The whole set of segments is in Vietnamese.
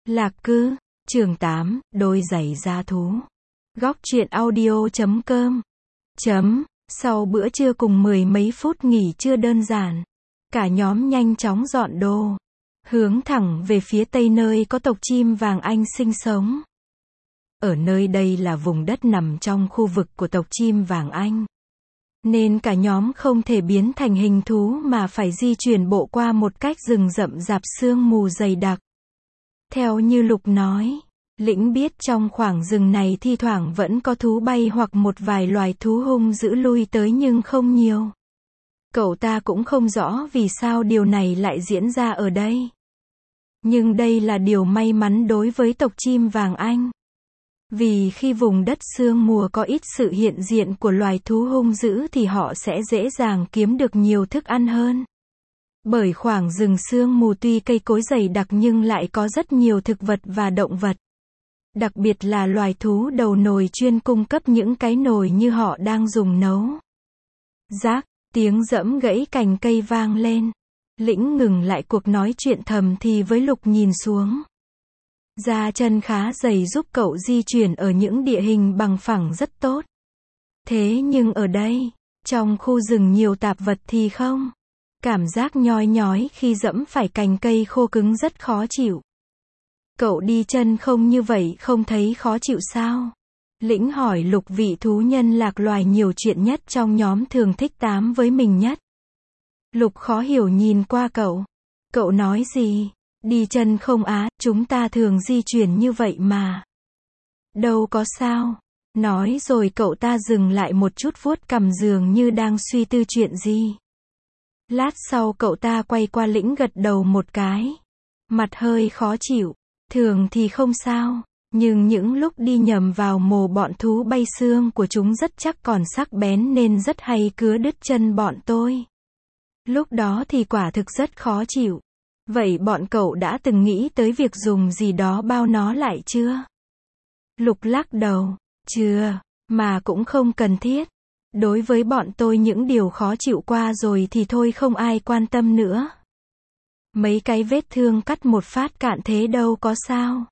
Lạc Cư, chương 8, đôi giày da thú. Góc truyện audio.com. Sau bữa trưa cùng mười mấy phút nghỉ trưa đơn giản, cả nhóm nhanh chóng dọn đồ, hướng thẳng về phía tây nơi có tộc chim vàng Anh sinh sống. Ở nơi đây là vùng đất nằm trong khu vực của tộc chim vàng Anh, nên cả nhóm không thể biến thành hình thú mà phải di chuyển bộ qua một cách rừng rậm rạp sương mù dày đặc. Theo như Lục nói, Lĩnh biết trong khoảng rừng này thi thoảng vẫn có thú bay hoặc một vài loài thú hung dữ lui tới nhưng không nhiều. Cậu ta cũng không rõ vì sao điều này lại diễn ra ở đây. Nhưng đây là điều may mắn đối với tộc chim vàng Anh. Vì khi vùng đất sương mù có ít sự hiện diện của loài thú hung dữ thì họ sẽ dễ dàng kiếm được nhiều thức ăn hơn. Bởi khoảng rừng sương mù tuy cây cối dày đặc nhưng lại có rất nhiều thực vật và động vật. Đặc biệt là loài thú đầu nồi chuyên cung cấp những cái nồi như họ đang dùng nấu. Rác, tiếng giẫm gãy cành cây vang lên. Lĩnh ngừng lại cuộc nói chuyện thầm thì với Lục nhìn xuống. Da chân khá dày giúp cậu di chuyển ở những địa hình bằng phẳng rất tốt. Thế nhưng ở đây, trong khu rừng nhiều tạp vật thì không. Cảm giác nhoi nhói khi dẫm phải cành cây khô cứng rất khó chịu. Cậu đi chân không như vậy không thấy khó chịu sao? Lĩnh hỏi Lục, vị thú nhân lạc loài nhiều chuyện nhất trong nhóm thường thích tám với mình nhất. Lục khó hiểu nhìn qua cậu. Cậu nói gì? Đi chân không á, chúng ta thường di chuyển như vậy mà. Đâu có sao. Nói rồi cậu ta dừng lại một chút vuốt cằm dường như đang suy tư chuyện gì. Lát sau cậu ta quay qua Lĩnh gật đầu một cái. Mặt hơi khó chịu. Thường thì không sao. Nhưng những lúc đi nhầm vào mồ bọn thú bay xương của chúng rất chắc còn sắc bén nên rất hay cứa đứt chân bọn tôi. Lúc đó thì quả thực rất khó chịu. Vậy bọn cậu đã từng nghĩ tới việc dùng gì đó bao nó lại chưa? Lục lắc đầu. Chưa, mà cũng không cần thiết. Đối với bọn tôi những điều khó chịu qua rồi thì thôi không ai quan tâm nữa. Mấy cái vết thương cắt một phát cạn thế đâu có sao.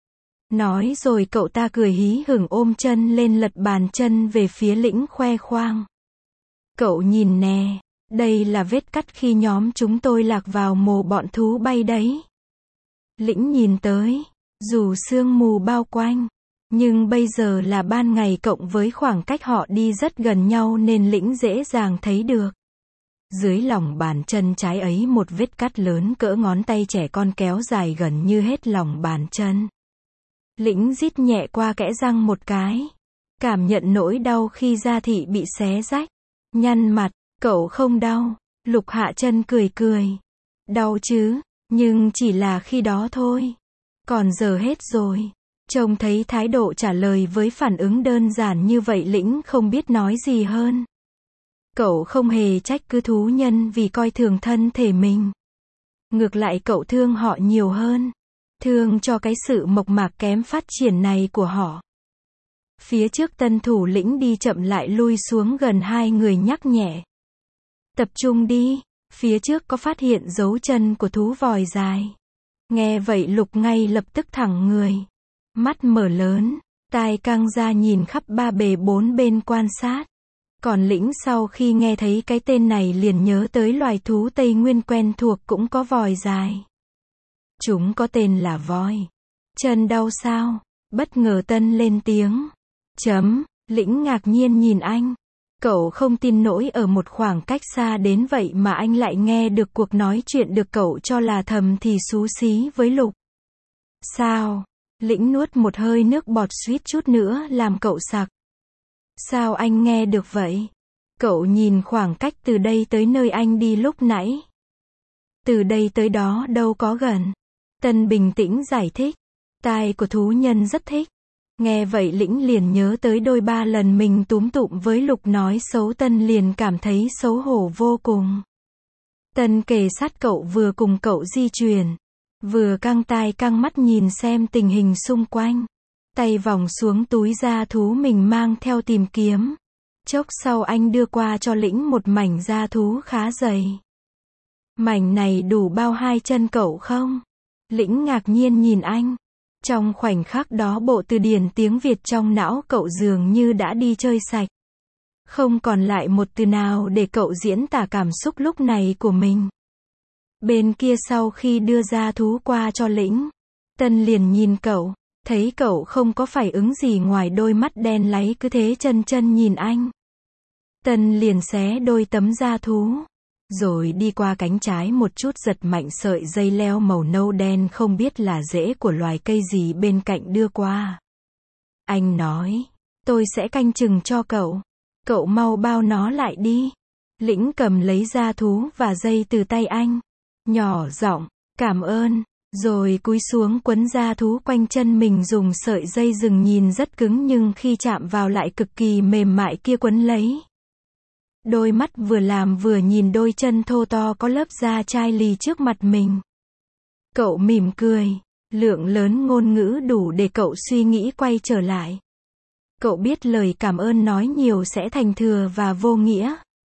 Nói rồi cậu ta cười hí hửng ôm chân lên lật bàn chân về phía Lĩnh khoe khoang. Cậu nhìn nè, đây là vết cắt khi nhóm chúng tôi lạc vào mồ bọn thú bay đấy. Lĩnh nhìn tới, dù sương mù bao quanh, nhưng bây giờ là ban ngày cộng với khoảng cách họ đi rất gần nhau nên Lĩnh dễ dàng thấy được. Dưới lòng bàn chân trái ấy một vết cắt lớn cỡ ngón tay trẻ con kéo dài gần như hết lòng bàn chân. Lĩnh rít nhẹ qua kẽ răng một cái. Cảm nhận nỗi đau khi da thịt bị xé rách. Nhăn mặt, cậu không đau. Lục hạ chân cười cười. Đau chứ, nhưng chỉ là khi đó thôi. Còn giờ hết rồi. Trông thấy thái độ trả lời với phản ứng đơn giản như vậy Lĩnh không biết nói gì hơn. Cậu không hề trách cứ thú nhân vì coi thường thân thể mình. Ngược lại cậu thương họ nhiều hơn. Thương cho cái sự mộc mạc kém phát triển này của họ. Phía trước tân thủ Lĩnh đi chậm lại lui xuống gần hai người nhắc nhẹ. Tập trung đi, phía trước có phát hiện dấu chân của thú vòi dài. Nghe vậy Lục ngay lập tức thẳng người. Mắt mở lớn, tai căng ra nhìn khắp ba bề bốn bên quan sát. Còn Lĩnh sau khi nghe thấy cái tên này liền nhớ tới loài thú Tây Nguyên quen thuộc cũng có vòi dài. Chúng có tên là voi. Chân đau sao? Bất ngờ Tân lên tiếng. Lĩnh ngạc nhiên nhìn anh. Cậu không tin nổi ở một khoảng cách xa đến vậy mà anh lại nghe được cuộc nói chuyện được cậu cho là thầm thì xú xí với Lục. Sao? Lĩnh nuốt một hơi nước bọt suýt chút nữa làm cậu sặc. Sao anh nghe được vậy? Cậu nhìn khoảng cách từ đây tới nơi anh đi lúc nãy. Từ đây tới đó đâu có gần. Tân bình tĩnh giải thích. Tai của thú nhân rất thích. Nghe vậy Lĩnh liền nhớ tới đôi ba lần mình túm tụm với Lục nói xấu Tân liền cảm thấy xấu hổ vô cùng. Tân kề sát cậu vừa cùng cậu di chuyển. Vừa căng tai căng mắt nhìn xem tình hình xung quanh. Tay vòng xuống túi da thú mình mang theo tìm kiếm. Chốc sau anh đưa qua cho Lĩnh một mảnh da thú khá dày. Mảnh này đủ bao hai chân cậu không? Lĩnh ngạc nhiên nhìn anh. Trong khoảnh khắc đó bộ từ điển tiếng Việt trong não cậu dường như đã đi chơi sạch. Không còn lại một từ nào để cậu diễn tả cảm xúc lúc này của mình. Bên kia sau khi đưa ra thú qua cho Lĩnh, Tân liền nhìn cậu, thấy cậu không có phản ứng gì ngoài đôi mắt đen láy cứ thế chân chân nhìn anh. Tân liền xé đôi tấm da thú, rồi đi qua cánh trái một chút giật mạnh sợi dây leo màu nâu đen không biết là rễ của loài cây gì bên cạnh đưa qua. Anh nói, tôi sẽ canh chừng cho cậu. Cậu mau bao nó lại đi. Lĩnh cầm lấy da thú và dây từ tay anh. Nhỏ giọng, cảm ơn. Rồi cúi xuống quấn da thú quanh chân mình dùng sợi dây rừng nhìn rất cứng nhưng khi chạm vào lại cực kỳ mềm mại kia quấn lấy. Đôi mắt vừa làm vừa nhìn đôi chân thô to có lớp da chai lì trước mặt mình. Cậu mỉm cười. Lượng lớn ngôn ngữ đủ để cậu suy nghĩ quay trở lại. Cậu biết lời cảm ơn nói nhiều sẽ thành thừa và vô nghĩa.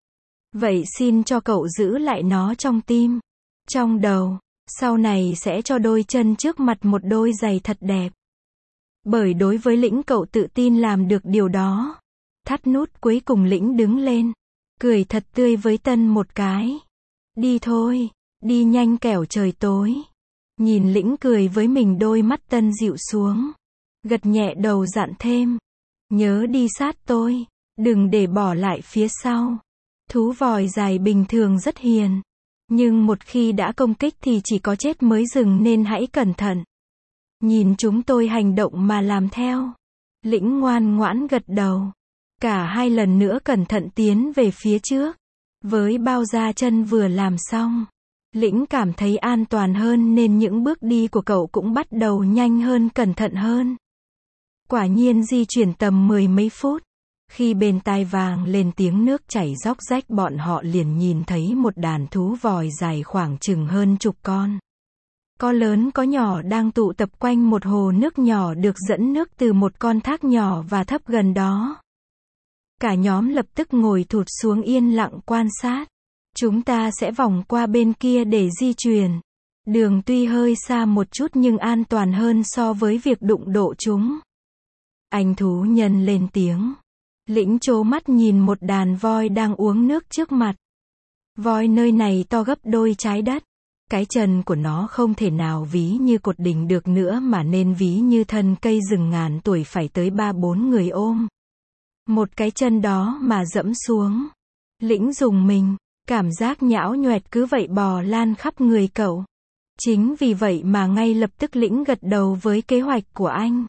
Vậy xin cho cậu giữ lại nó trong tim, trong đầu. Sau này sẽ cho đôi chân trước mặt một đôi giày thật đẹp. Bởi đối với Lĩnh cậu tự tin làm được điều đó. Thắt nút cuối cùng Lĩnh đứng lên. Cười thật tươi với Tân một cái. Đi thôi, đi nhanh kẻo trời tối. Nhìn Lĩnh cười với mình đôi mắt Tân dịu xuống. Gật nhẹ đầu dặn thêm. Nhớ đi sát tôi, đừng để bỏ lại phía sau. Thú vòi dài bình thường rất hiền. Nhưng một khi đã công kích thì chỉ có chết mới dừng nên hãy cẩn thận. Nhìn chúng tôi hành động mà làm theo. Lĩnh ngoan ngoãn gật đầu. Cả hai lần nữa cẩn thận tiến về phía trước. Với bao da chân vừa làm xong, Lĩnh cảm thấy an toàn hơn nên những bước đi của cậu cũng bắt đầu nhanh hơn cẩn thận hơn. Quả nhiên di chuyển tầm 10 mấy phút. Khi bên tai vang lên tiếng nước chảy róc rách bọn họ liền nhìn thấy một đàn thú vòi dài khoảng chừng hơn chục con. Có lớn có nhỏ đang tụ tập quanh một hồ nước nhỏ được dẫn nước từ một con thác nhỏ và thấp gần đó. Cả nhóm lập tức ngồi thụt xuống yên lặng quan sát. Chúng ta sẽ vòng qua bên kia để di chuyển. Đường tuy hơi xa một chút nhưng an toàn hơn so với việc đụng độ chúng. Anh thú nhân lên tiếng. Lĩnh trố mắt nhìn một đàn voi đang uống nước trước mặt. Voi nơi này to gấp đôi trái đất. Cái chân của nó không thể nào ví như cột đỉnh được nữa mà nên ví như thân cây rừng ngàn tuổi phải tới 3-4 người ôm. Một cái chân đó mà dẫm xuống. Lĩnh rùng mình, cảm giác nhão nhoẹt cứ vậy bò lan khắp người cậu. Chính vì vậy mà ngay lập tức Lĩnh gật đầu với kế hoạch của anh.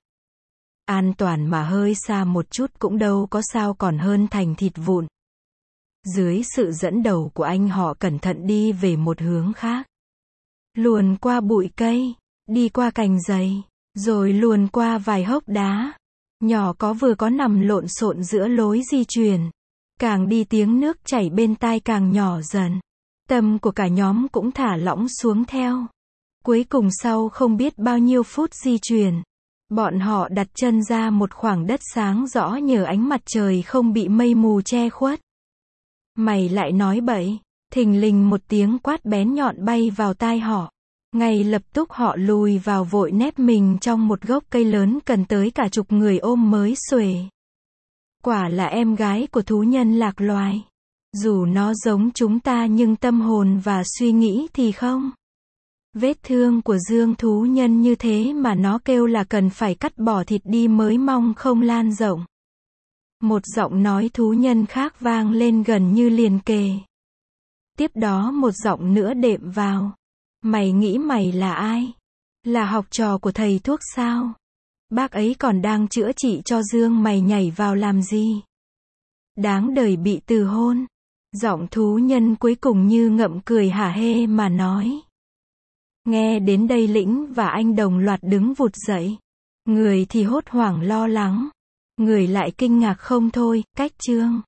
An toàn mà hơi xa một chút cũng đâu có sao còn hơn thành thịt vụn. Dưới sự dẫn đầu của anh họ cẩn thận đi về một hướng khác. Luồn qua bụi cây, đi qua cành dày, rồi luồn qua vài hốc đá. Nhỏ có vừa có nằm lộn xộn giữa lối di chuyển. Càng đi tiếng nước chảy bên tai càng nhỏ dần. Tâm của cả nhóm cũng thả lỏng xuống theo. Cuối cùng sau không biết bao nhiêu phút di chuyển, bọn họ đặt chân ra một khoảng đất sáng rõ nhờ ánh mặt trời không bị mây mù che khuất. Mày lại nói bậy. Thình lình một tiếng quát bén nhọn bay vào tai họ. Ngay lập tức họ lùi vào vội nép mình trong một gốc cây lớn cần tới cả chục người ôm mới xuể. Quả là em gái của thú nhân lạc loài. Dù nó giống chúng ta nhưng tâm hồn và suy nghĩ thì không. Vết thương của Dương thú nhân như thế mà nó kêu là cần phải cắt bỏ thịt đi mới mong không lan rộng. Một giọng nói thú nhân khác vang lên gần như liền kề. Tiếp đó một giọng nữa đệm vào. Mày nghĩ mày là ai? Là học trò của thầy thuốc sao? Bác ấy còn đang chữa trị cho Dương mày nhảy vào làm gì? Đáng đời bị từ hôn. Giọng thú nhân cuối cùng như ngậm cười hả hê mà nói. Nghe đến đây Lĩnh và anh đồng loạt đứng vụt dậy. Người thì hốt hoảng lo lắng. Người lại kinh ngạc không thôi, cách chương.